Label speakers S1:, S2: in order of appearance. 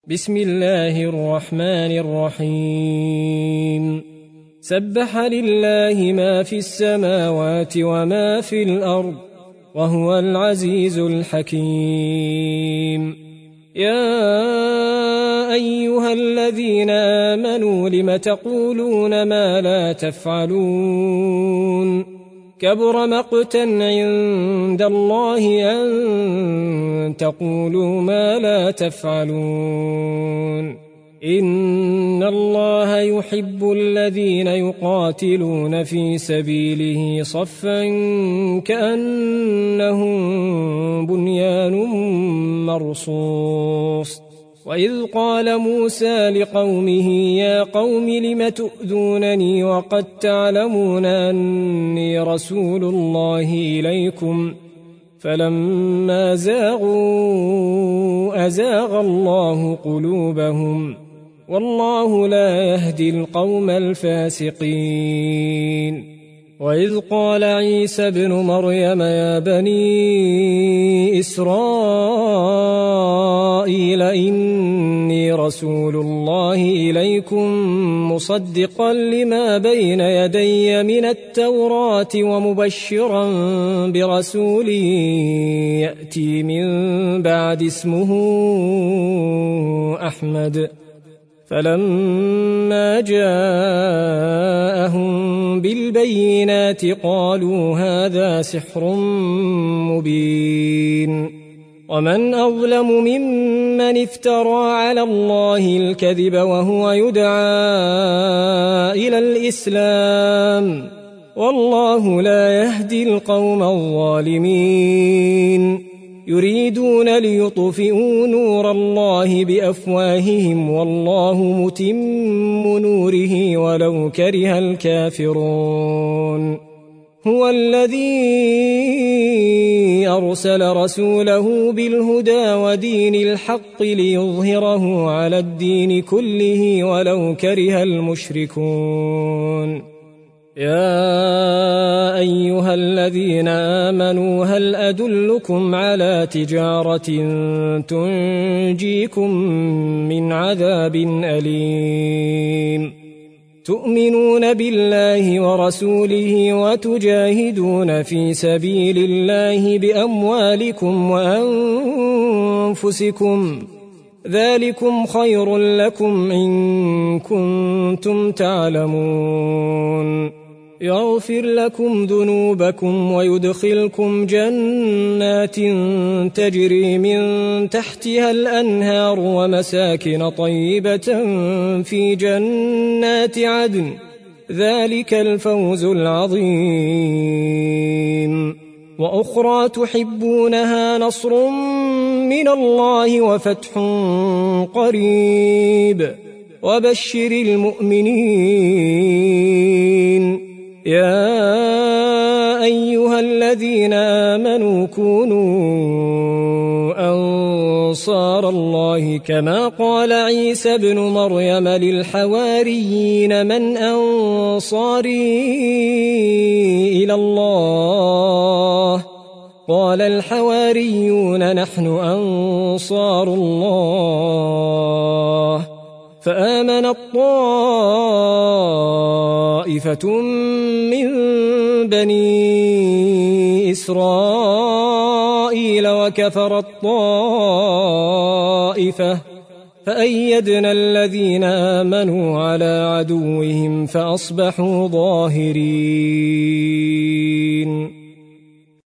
S1: بسم الله الرحمن الرحيم سبح لله ما في السماوات وما في الأرض وهو العزيز الحكيم يا أيها الذين آمنوا لم تقولون ما لا تفعلون كبر مقتا عند الله أن تقولوا ما لا تفعلون إن الله يحب الذين يقاتلون في سبيله صفا كأنهم بنيان مرصوص وإذ قال موسى لقومه يا قوم لم تؤذونني وقد تعلمون أني رسول الله إليكم فلما زاغوا أزاغ الله قلوبهم والله لا يهدي القوم الفاسقين وإذ قال عيسى ابن مريم يا بني إسرائيل إني رسول الله إليكم مصدقا لما بين يدي من التوراة ومبشرا برسول يأتي من بعد اسمه أحمد فلما جاءهم بالبينات قالوا هذا سحر مبين ومن أظلم ممن افترى على الله الكذب وهو يدعى إلى الإسلام والله لا يهدي القوم الظالمين يريدون ليطفئوا نور الله بأفواههم والله متم نوره ولو كره الكافرون هو الذي أرسل رسوله بالهدى ودين الحق ليظهره على الدين كله ولو كره المشركون يا أيها الذين آمنوا هل أدلكم على تجارة تنجيكم من عذاب أليم تؤمنون بالله ورسوله وتجاهدون في سبيل الله بأموالكم وأنفسكم ذلكم خير لكم إن كنتم تعلمون يغفر لكم ذنوبكم ويدخلكم جنات تجري من تحتها الأنهار ومساكن طيبة في جنات عدن ذلك الفوز العظيم وأخرى تحبونها نصر من الله وفتح قريب وبشر المؤمنين يا أيها الذين آمنوا كونوا أنصار الله كما قال عيسى ابن مريم للحواريين من أنصاري إلى الله قال الحواريون نحن أنصار الله فآمنت طائفة من بني إسرائيل وكفرت طائفة فأيدنا الذين آمنوا على عدوهم فأصبحوا ظاهرين